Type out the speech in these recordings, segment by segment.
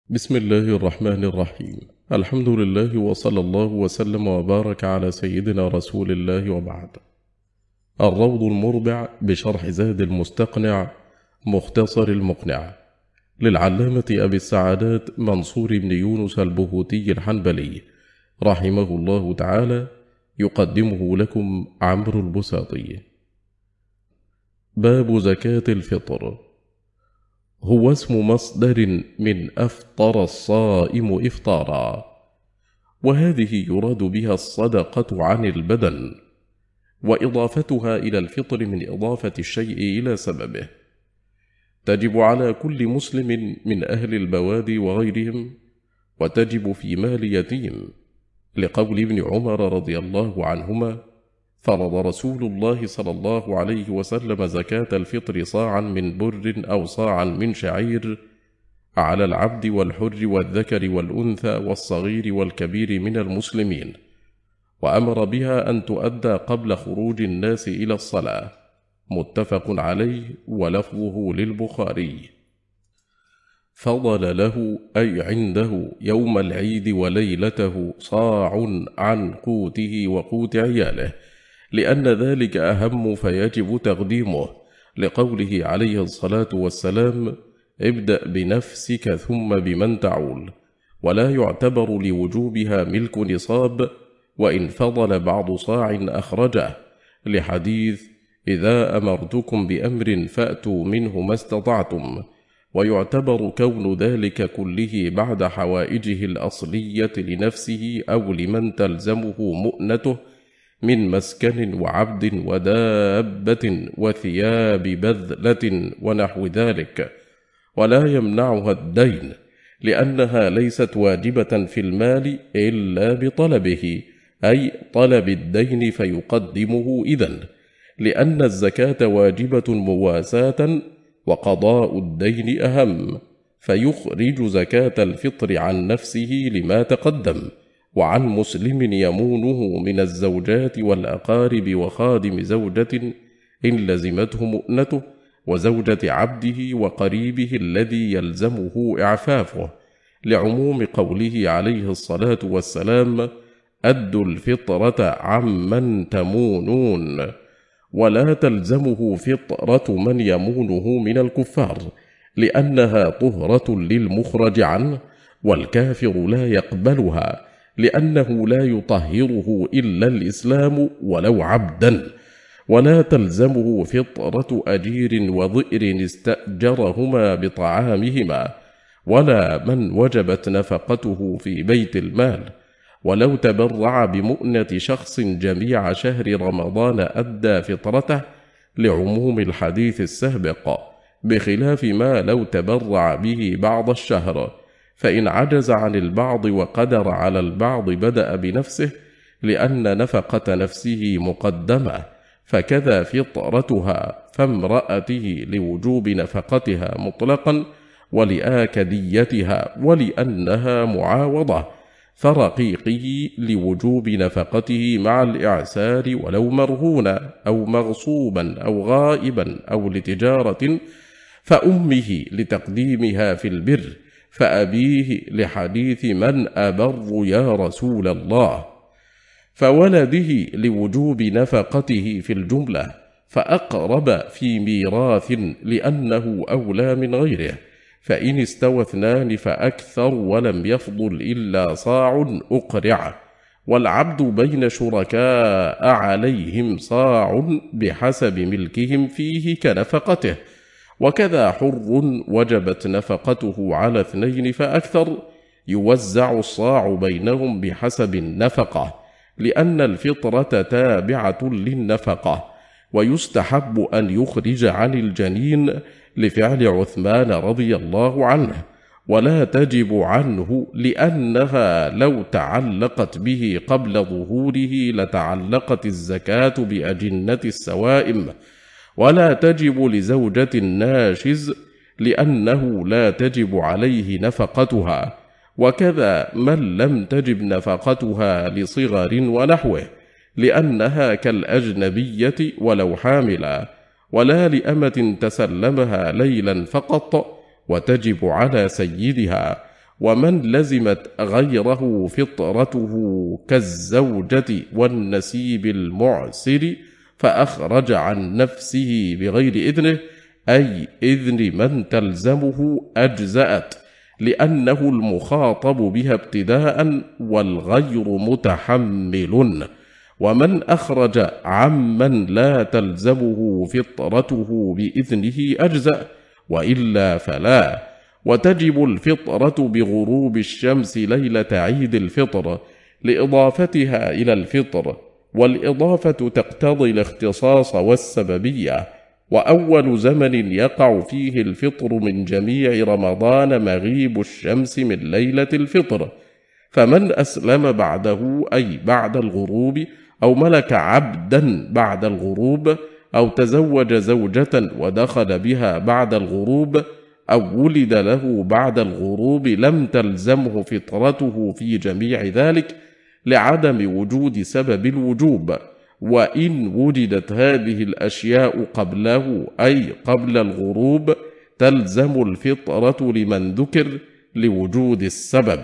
بسم الله الرحمن الرحيم. الحمد لله وصلى الله وسلم وبارك على سيدنا رسول الله وبعد. الروض المربع بشرح زاد المستقنع مختصر المقنع للعلامة أبي السعادات منصور بن يونس البهوتي الحنبلي رحمه الله تعالى، يقدمه لكم عمرو البساطي. باب زكاة الفطر. هو اسم مصدر من أفطر الصائم إفطارا، وهذه يراد بها الصدقة عن البدن، وإضافتها إلى الفطر من إضافة الشيء إلى سببه. تجب على كل مسلم من أهل البوادي وغيرهم، وتجب في مال يتيم، لقول ابن عمر رضي الله عنهما: فرض رسول الله صلى الله عليه وسلم زكاة الفطر صاعا من بر أو صاعا من شعير على العبد والحر والذكر والأنثى والصغير والكبير من المسلمين، وأمر بها أن تؤدى قبل خروج الناس إلى الصلاة. متفق عليه، ولفظه للبخاري. فضل له أي عنده يوم العيد وليلته صاع عن قوته وقوت عياله، لأن ذلك أهم فيجب تقديمه، لقوله عليه الصلاة والسلام: ابدأ بنفسك ثم بمن تعول. ولا يعتبر لوجوبها ملك نصاب، وإن فضل بعض صاع أخرجه، لحديث: إذا أمرتكم بأمر فأتوا منه ما استطعتم. ويعتبر كون ذلك كله بعد حوائجه الأصلية لنفسه أو لمن تلزمه مؤنته من مسكن وعبد ودابة وثياب بذلة ونحو ذلك، ولا يمنعها الدين، لأنها ليست واجبة في المال إلا بطلبه، أي طلب الدين فيقدمه إذن، لأن الزكاة واجبة مواساة، وقضاء الدين أهم، فيخرج زكاة الفطر عن نفسه لما تقدم، وعن مسلم يمونه من الزوجات والأقارب وخادم زوجة إن لزمته مؤنته، وزوجة عبده وقريبه الذي يلزمه إعفافه، لعموم قوله عليه الصلاة والسلام: أدوا الفطرة عمن تمونون. ولا تلزمه فطرة من يمونه من الكفار، لأنها طهرة للمخرج عنه، والكافر لا يقبلها، لأنه لا يطهره إلا الإسلام ولو عبدا. ولا تلزمه فطرة أجير وضئر استأجرهما بطعامهما، ولا من وجبت نفقته في بيت المال. ولو تبرع بمؤنة شخص جميع شهر رمضان أدى فطرته، لعموم الحديث السابق، بخلاف ما لو تبرع به بعض الشهر، فإن عجز عن البعض وقدر على البعض بدأ بنفسه، لأن نفقة نفسه مقدمة، فكذا فطرتها، فامرأته لوجوب نفقتها مطلقا، ولآكديتها ولأنها معاوضة، فرقيقه لوجوب نفقته مع الإعسار ولو مرهونا أو مغصوبا أو غائبا أو لتجارة، فأمه لتقديمها في البر، فأبيه لحديث من أبر يا رسول الله، فولده لوجوب نفقته في الجملة، فأقرب في ميراث لأنه أولى من غيره، فإن استوى اثنان فأكثر ولم يفضل إلا صاع أقرع. والعبد بين شركاء عليهم صاع بحسب ملكهم فيه كنفقته، وكذا حر وجبت نفقته على اثنين فأكثر، يوزع الصاع بينهم بحسب النفقة، لأن الفطرة تابعة للنفقة. ويستحب أن يخرج عن الجنين، لفعل عثمان رضي الله عنه، ولا تجب عنه، لأنها لو تعلقت به قبل ظهوره لتعلقت الزكاة بأجنة السوائم. ولا تجب لزوجة الناشز، لأنه لا تجب عليه نفقتها، وكذا من لم تجب نفقتها لصغر ونحوه، لأنها كالأجنبية ولو حاملا. ولا لأمة تسلمها ليلا فقط، وتجب على سيدها، ومن لزمت غيره فطرته كالزوجة والنسيب المعسر فأخرج عن نفسه بغير إذنه أي إذن من تلزمه أجزأت، لأنه المخاطب بها ابتداء والغير متحمل. ومن أخرج عمن لا تلزمه فطرته بإذنه أجزأ، وإلا فلا. وتجب الفطرة بغروب الشمس ليلة عيد الفطر لإضافتها إلى الفطر، والإضافة تقتضي الاختصاص والسببية. وأول زمن يقع فيه الفطر من جميع رمضان مغيب الشمس من ليلة الفطر، فمن أسلم بعده أي بعد الغروب، أو ملك عبدا بعد الغروب، أو تزوج زوجة ودخل بها بعد الغروب، أو ولد له بعد الغروب لم تلزمه فطرته في جميع ذلك لعدم وجود سبب الوجوب. وإن وجدت هذه الأشياء قبله أي قبل الغروب تلزم الفطرة لمن ذكر لوجود السبب.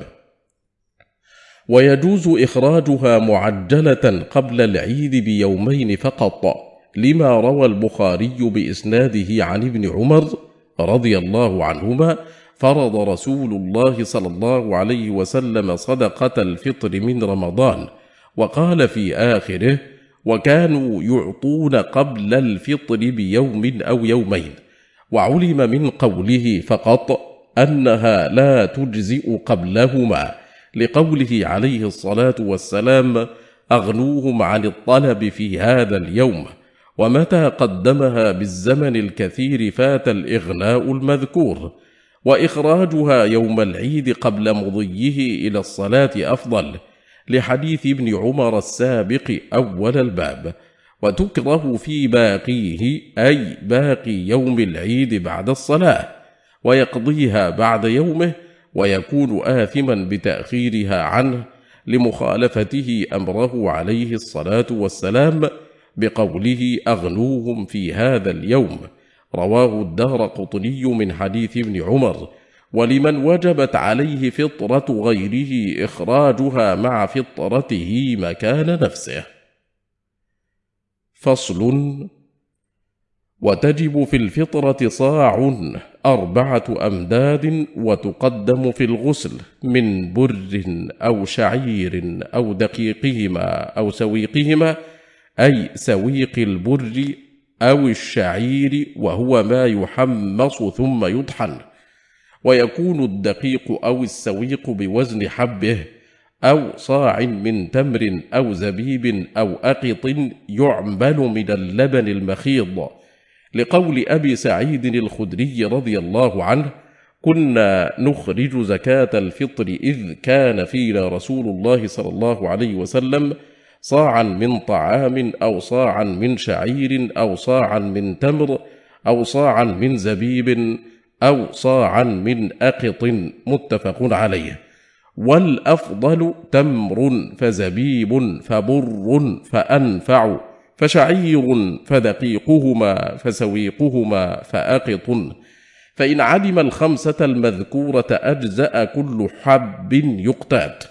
ويجوز إخراجها معجلة قبل العيد بيومين فقط، لما روى البخاري بإسناده عن ابن عمر رضي الله عنهما: فرض رسول الله صلى الله عليه وسلم صدقة الفطر من رمضان، وقال في آخره: وكانوا يعطون قبل الفطر بيوم أو يومين. وعلم من قوله فقط أنها لا تجزئ قبلهما، لقوله عليه الصلاة والسلام: أغنوهم عن الطلب في هذا اليوم. ومتى قدمها بالزمن الكثير فات الإغناء المذكور. وإخراجها يوم العيد قبل مضيه إلى الصلاة أفضل، لحديث ابن عمر السابق أول الباب. وتكره في باقيه أي باقي يوم العيد بعد الصلاة، ويقضيها بعد يومه، ويكون آثما بتأخيرها عنه لمخالفته أمره عليه الصلاة والسلام بقوله: أغنوهم في هذا اليوم. رواه الدارقطني من حديث ابن عمر. ولمن وجبت عليه فطرة غيره إخراجها مع فطرته مكان نفسه. فصل: وتجب في الفطرة صاع 4 أمداد، وتقدم في الغسل من بر أو شعير أو دقيقهما أو سويقهما، أي سويق البر أو الشعير، وهو ما يحمص ثم يطحن. ويكون الدقيق أو السويق بوزن حبه، أو صاع من تمر أو زبيب أو أقط يعمل من اللبن المخيض، لقول أبي سعيد الخدري رضي الله عنه: كنا نخرج زكاة الفطر إذ كان فينا رسول الله صلى الله عليه وسلم صاعا من طعام، أو صاعا من شعير، أو صاعا من تمر، أو صاعا من زبيب، أو صاعا من أقط، متفق عليه. والأفضل تمر فزبيب فبر فأنفع فشعير فدقيقهما فسويقهما فأقط. فإن علم 5 المذكورة أجزأ كل حب يقتات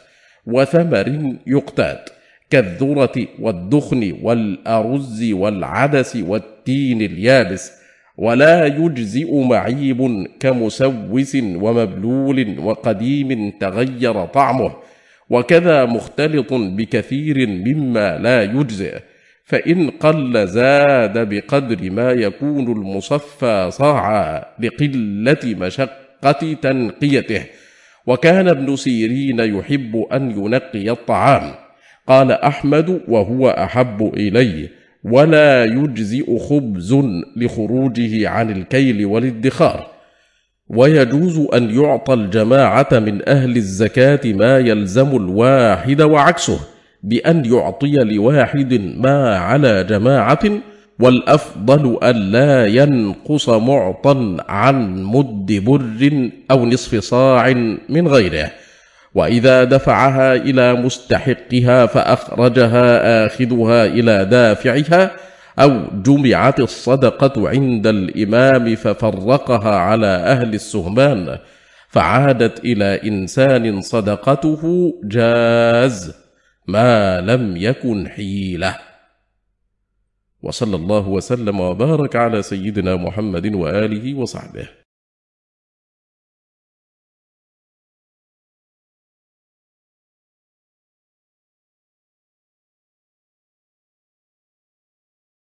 وثمر يقتات، كالذرة والدخن والأرز والعدس والتين اليابس، ولا يجزئ معيب كمسوس ومبلول وقديم تغير طعمه، وكذا مختلط بكثير مما لا يجزئ، فإن قل زاد بقدر ما يكون المصفى صاعا لقلة مشقة تنقيته. وكان ابن سيرين يحب أن ينقي الطعام، قال أحمد وهو أحب إليه: ولا يجزئ خبز لخروجه عن الكيل والادخار. ويجوز أن يعطى الجماعة من أهل الزكاة ما يلزم الواحد وعكسه، بأن يعطي لواحد ما على جماعة، والأفضل أن لا ينقص معطى عن مد بر أو نصف صاع من غيره. وإذا دفعها إلى مستحقها فأخرجها آخذها إلى دافعها، أو جمعت الصدقة عند الإمام ففرقها على أهل السهمان، فعادت إلى إنسان صدقته جاز ما لم يكن حيلة. وصلى الله وسلم وبارك على سيدنا محمد وآله وصحبه.